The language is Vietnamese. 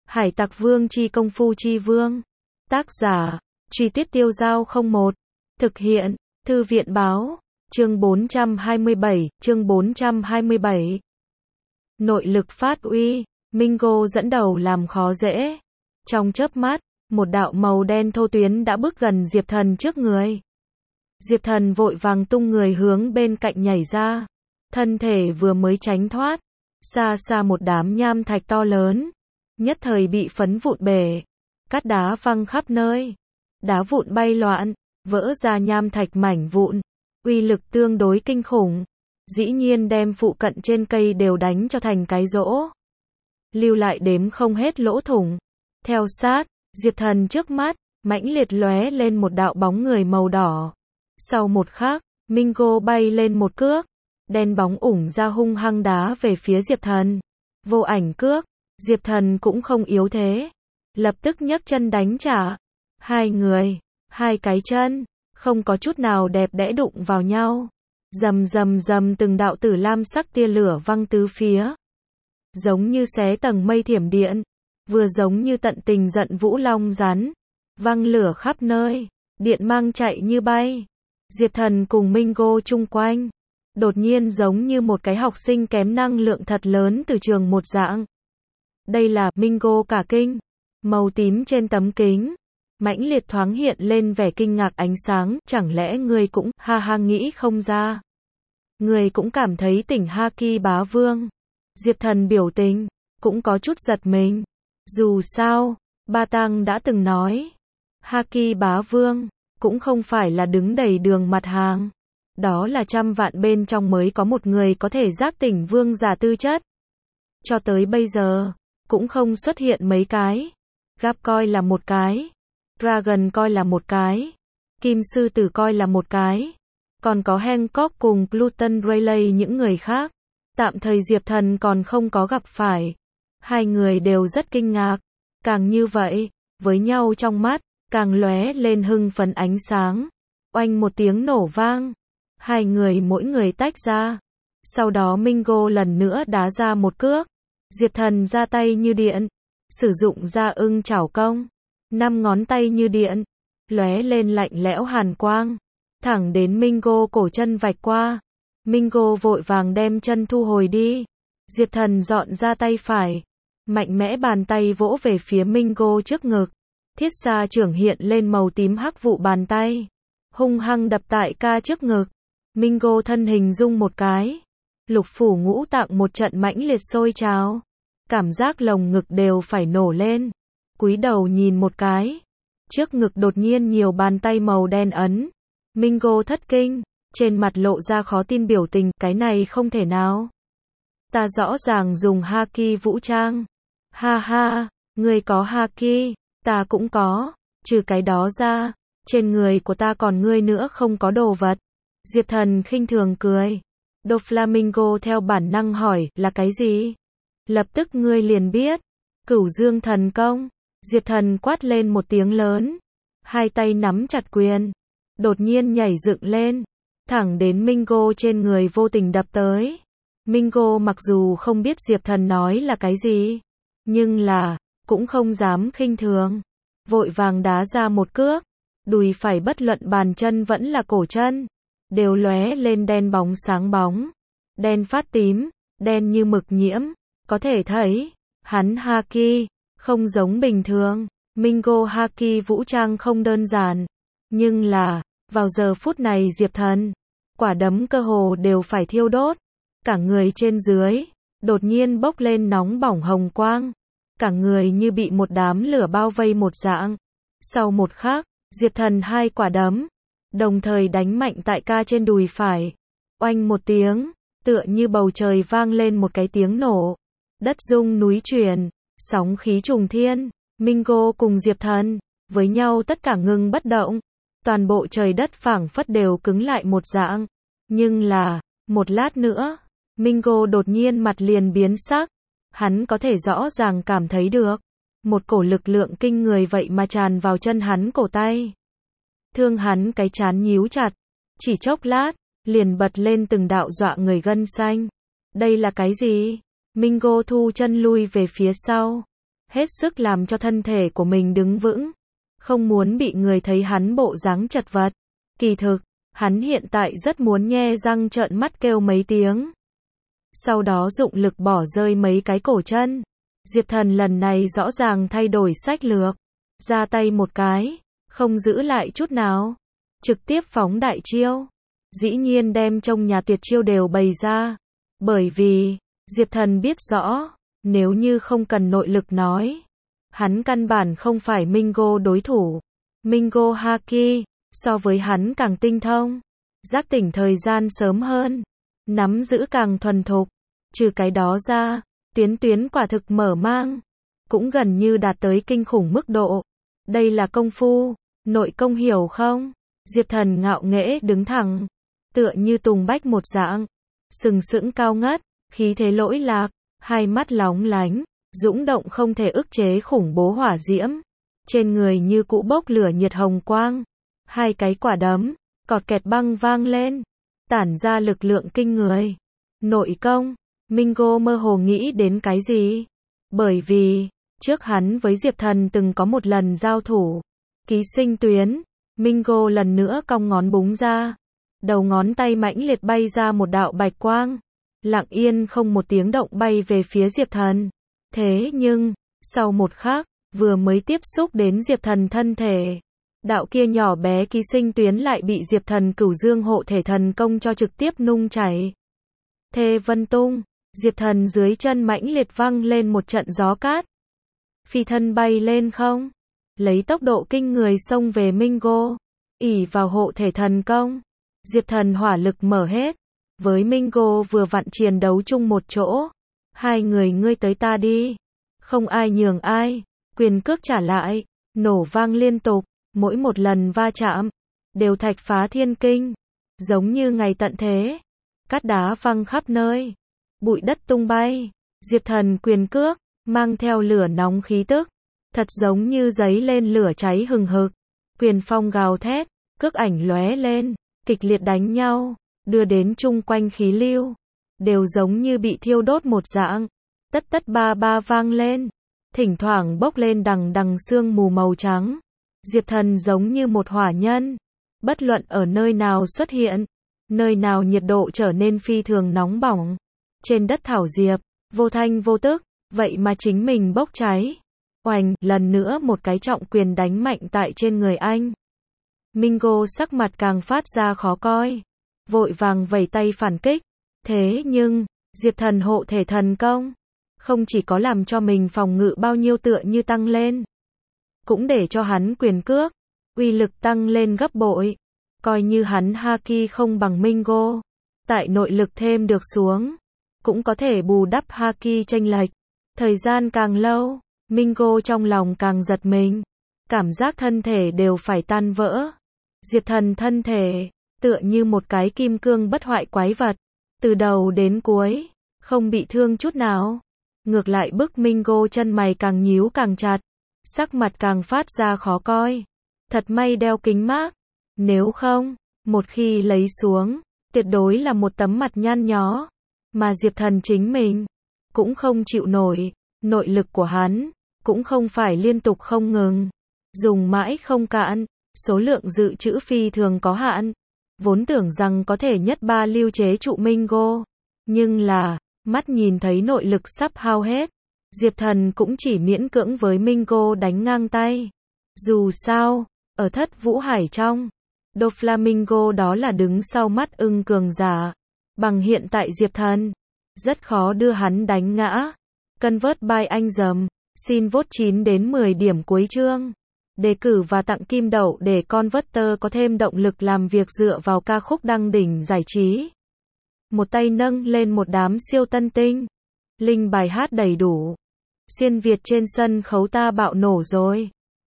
Hải Tặc Vương chi công phu chi vương. Tác giả, Truy Tiết Tiêu Dao 01. Thực hiện, Thư viện báo, chương 427. Nội lực phát uy, Mingo dẫn đầu làm khó dễ. Trong chớp mắt, một đạo màu đen thô tuyến đã bước gần Diệp Thần trước người. Diệp Thần vội vàng tung người hướng bên cạnh nhảy ra. Thân thể vừa mới tránh thoát, xa xa một đám nham thạch to lớn, nhất thời bị phấn vụn bể, cát đá văng khắp nơi, đá vụn bay loạn, vỡ ra nham thạch mảnh vụn, uy lực tương đối kinh khủng, dĩ nhiên đem phụ cận trên cây đều đánh cho thành cái rỗ, lưu lại đếm không hết lỗ thủng. Theo sát, Diệp Thần trước mắt, mãnh liệt lóe lên một đạo bóng người màu đỏ. Sau một khắc, Mingo bay lên một cước, đen bóng ủng ra hung hăng đá về phía Diệp Thần. Vô ảnh cước, Diệp Thần cũng không yếu thế, lập tức nhấc chân đánh trả. Hai người, hai cái chân, không có chút nào đẹp đẽ đụng vào nhau. Rầm rầm rầm từng đạo tử lam sắc tia lửa văng tứ phía. Giống như xé tầng mây thiểm điện, vừa giống như tận tình giận vũ long rắn, văng lửa khắp nơi, điện mang chạy như bay. Diệp Thần cùng Mingo chung quanh, đột nhiên giống như một cái học sinh kém năng lượng thật lớn từ trường một dạng. Đây là, Mingo cả kinh, màu tím trên tấm kính, mãnh liệt thoáng hiện lên vẻ kinh ngạc ánh sáng, chẳng lẽ ngươi cũng, ha ha nghĩ không ra. Ngươi cũng cảm thấy tỉnh Haki bá vương. Diệp Thần biểu tình, cũng có chút giật mình. Dù sao, Ba Tăng đã từng nói, Haki bá vương, cũng không phải là đứng đầy đường mặt hàng. Đó là trăm vạn bên trong mới có một người có thể giác tỉnh vương giả tư chất. Cho tới bây giờ, cũng không xuất hiện mấy cái. Gap coi là một cái, Dragon coi là một cái, Kim Sư Tử coi là một cái, còn có Hancock cùng Pluton Rayleigh những người khác. Tạm thời Diệp Thần còn không có gặp phải. Hai người đều rất kinh ngạc. Càng như vậy, với nhau trong mắt, càng lóe lên hưng phấn ánh sáng. Oanh một tiếng nổ vang. Hai người mỗi người tách ra. Sau đó Mingo lần nữa đá ra một cước. Diệp Thần ra tay như điện, sử dụng ra ưng chảo công. 5 ngón tay như điện, lóe lên lạnh lẽo hàn quang, thẳng đến Mingo cổ chân vạch qua. Mingo vội vàng đem chân thu hồi đi. Diệp Thần dọn ra tay phải, mạnh mẽ bàn tay vỗ về phía Mingo trước ngực. Thiết xa trưởng hiện lên màu tím hắc vụ bàn tay, hung hăng đập tại ca trước ngực. Mingo thân hình rung một cái, lục phủ ngũ tạng một trận mãnh liệt sôi trào, cảm giác lồng ngực đều phải nổ lên. Cúi đầu nhìn một cái, trước ngực đột nhiên nhiều bàn tay màu đen ấn. Mingo thất kinh, trên mặt lộ ra khó tin biểu tình, cái này không thể nào. Ta rõ ràng dùng Haki vũ trang. Ha ha, ngươi có Haki, ta cũng có, trừ cái đó ra, trên người của ta còn ngươi nữa không có đồ vật. Diệp Thần khinh thường cười. Doflamingo theo bản năng hỏi, là cái gì? Lập tức ngươi liền biết. Cửu Dương thần công. Diệp Thần quát lên một tiếng lớn, hai tay nắm chặt quyền, đột nhiên nhảy dựng lên, thẳng đến Mingo trên người vô tình đập tới. Mingo mặc dù không biết Diệp Thần nói là cái gì, nhưng là, cũng không dám khinh thường, vội vàng đá ra một cước, đùi phải bất luận bàn chân vẫn là cổ chân, đều lóe lên đen bóng sáng bóng, đen phát tím, đen như mực nhiễm, có thể thấy, hắn Haki, không giống bình thường. Mingo Haki vũ trang không đơn giản, nhưng là, vào giờ phút này Diệp Thần, quả đấm cơ hồ đều phải thiêu đốt, cả người trên dưới, đột nhiên bốc lên nóng bỏng hồng quang, cả người như bị một đám lửa bao vây một dạng. Sau một khắc, Diệp Thần hai quả đấm, đồng thời đánh mạnh tại ca trên đùi phải, oanh một tiếng, tựa như bầu trời vang lên một cái tiếng nổ, đất rung núi chuyển, sóng khí trùng thiên. Mingo cùng Diệp Thần, với nhau tất cả ngừng bất động, toàn bộ trời đất phảng phất đều cứng lại một dạng. Nhưng là, một lát nữa, Mingo đột nhiên mặt liền biến sắc, hắn có thể rõ ràng cảm thấy được, một cổ lực lượng kinh người vậy mà tràn vào chân hắn cổ tay. Thương hắn cái trán nhíu chặt, chỉ chốc lát, liền bật lên từng đạo dọa người gân xanh. Đây là cái gì? Mingo thu chân lui về phía sau. hết sức làm cho thân thể của mình đứng vững, không muốn bị người thấy hắn bộ dáng chật vật. Kỳ thực, hắn hiện tại rất muốn nhe răng trợn mắt kêu mấy tiếng. Sau đó dụng lực bỏ rơi mấy cái cổ chân. Diệp Thần lần này rõ ràng thay đổi sách lược, ra tay một cái, không giữ lại chút nào, trực tiếp phóng đại chiêu. Dĩ nhiên đem trong nhà tuyệt chiêu đều bày ra, bởi vì Diệp Thần biết rõ, nếu như không cần nội lực nói, hắn căn bản không phải Mingo đối thủ. Mingo Haki, so với hắn càng tinh thông, giác tỉnh thời gian sớm hơn, nắm giữ càng thuần thục. Trừ cái đó ra, Tuyến quả thực mở mang, cũng gần như đạt tới kinh khủng mức độ. Đây là công phu, nội công hiểu không? Diệp Thần ngạo nghễ đứng thẳng, tựa như tùng bách một dạng, sừng sững cao ngất, khí thế lỗi lạc, hai mắt lóng lánh, dũng động không thể ức chế khủng bố hỏa diễm, trên người như cũ bốc lửa nhiệt hồng quang, hai cái quả đấm, cọt kẹt băng vang lên, tản ra lực lượng kinh người. Nội công, Mingo mơ hồ nghĩ đến cái gì? Bởi vì, trước hắn với Diệp Thần từng có một lần giao thủ. Ký sinh tuyến, Mingo lần nữa cong ngón búng ra. Đầu ngón tay mãnh liệt bay ra một đạo bạch quang. Lặng yên không một tiếng động bay về phía Diệp Thần. Thế nhưng, sau một khắc, vừa mới tiếp xúc đến Diệp Thần thân thể, đạo kia nhỏ bé ký sinh tuyến lại bị Diệp Thần Cửu Dương hộ thể thần công cho trực tiếp nung chảy. Thê vân tung, Diệp Thần dưới chân mãnh liệt văng lên một trận gió cát. Phi thân bay lên không, lấy tốc độ kinh người xông về Mingo, ỷ vào hộ thể thần công. Diệp Thần hỏa lực mở hết, với Mingo vừa vặn chiến đấu chung một chỗ. Hai người ngươi tới ta đi, không ai nhường ai, quyền cước trả lại, nổ vang liên tục, mỗi một lần va chạm, đều thạch phá thiên kinh, giống như ngày tận thế, cát đá văng khắp nơi, bụi đất tung bay. Diệp Thần quyền cước, mang theo lửa nóng khí tức, thật giống như giấy lên lửa cháy hừng hực, quyền phong gào thét, cước ảnh lóe lên, kịch liệt đánh nhau, đưa đến chung quanh khí lưu, đều giống như bị thiêu đốt một dạng, tất tất ba ba vang lên, thỉnh thoảng bốc lên đằng đằng sương mù màu trắng. Diệp Thần giống như một hỏa nhân, bất luận ở nơi nào xuất hiện, nơi nào nhiệt độ trở nên phi thường nóng bỏng. Trên đất thảo diệp, vô thanh vô tức, vậy mà chính mình bốc cháy. Oành, lần nữa một cái trọng quyền đánh mạnh tại trên người anh. Mingo sắc mặt càng phát ra khó coi, vội vàng vẩy tay phản kích. Thế nhưng, Diệp Thần hộ thể thần công, không chỉ có làm cho mình phòng ngự bao nhiêu tựa như tăng lên, cũng để cho hắn quyền cước, uy lực tăng lên gấp bội. Coi như hắn Haki không bằng Mingo, tại nội lực thêm được xuống, cũng có thể bù đắp Haki chênh lệch. Thời gian càng lâu, Mingo trong lòng càng giật mình, cảm giác thân thể đều phải tan vỡ. Diệp Thần thân thể, tựa như một cái kim cương bất hoại quái vật, từ đầu đến cuối, không bị thương chút nào. Ngược lại bức Mingo chân mày càng nhíu càng chặt, sắc mặt càng phát ra khó coi. Thật may đeo kính mát, nếu không, một khi lấy xuống, tuyệt đối là một tấm mặt nhăn nhó. Mà Diệp Thần chính mình, cũng không chịu nổi, nội lực của hắn, cũng không phải liên tục không ngừng, dùng mãi không cạn, số lượng dự trữ phi thường có hạn, vốn tưởng rằng có thể nhất ba lưu chế trụ Mingo, nhưng là, mắt nhìn thấy nội lực sắp hao hết, Diệp Thần cũng chỉ miễn cưỡng với Mingo đánh ngang tay. Dù sao, ở Thất Vũ Hải trong, Doflamingo đó là đứng sau mắt ưng cường giả, bằng hiện tại Diệp Thần, rất khó đưa hắn đánh ngã. Convert by anh dầm, xin vote 9 đến 10 điểm cuối chương. Đề cử và tặng kim đậu để Converter có thêm động lực làm việc dựa vào ca khúc đăng đỉnh giải trí. Một tay nâng lên một đám siêu tân tinh. Link bài hát đầy đủ. Xuyên Việt trên sân khấu ta bạo nổ rồi.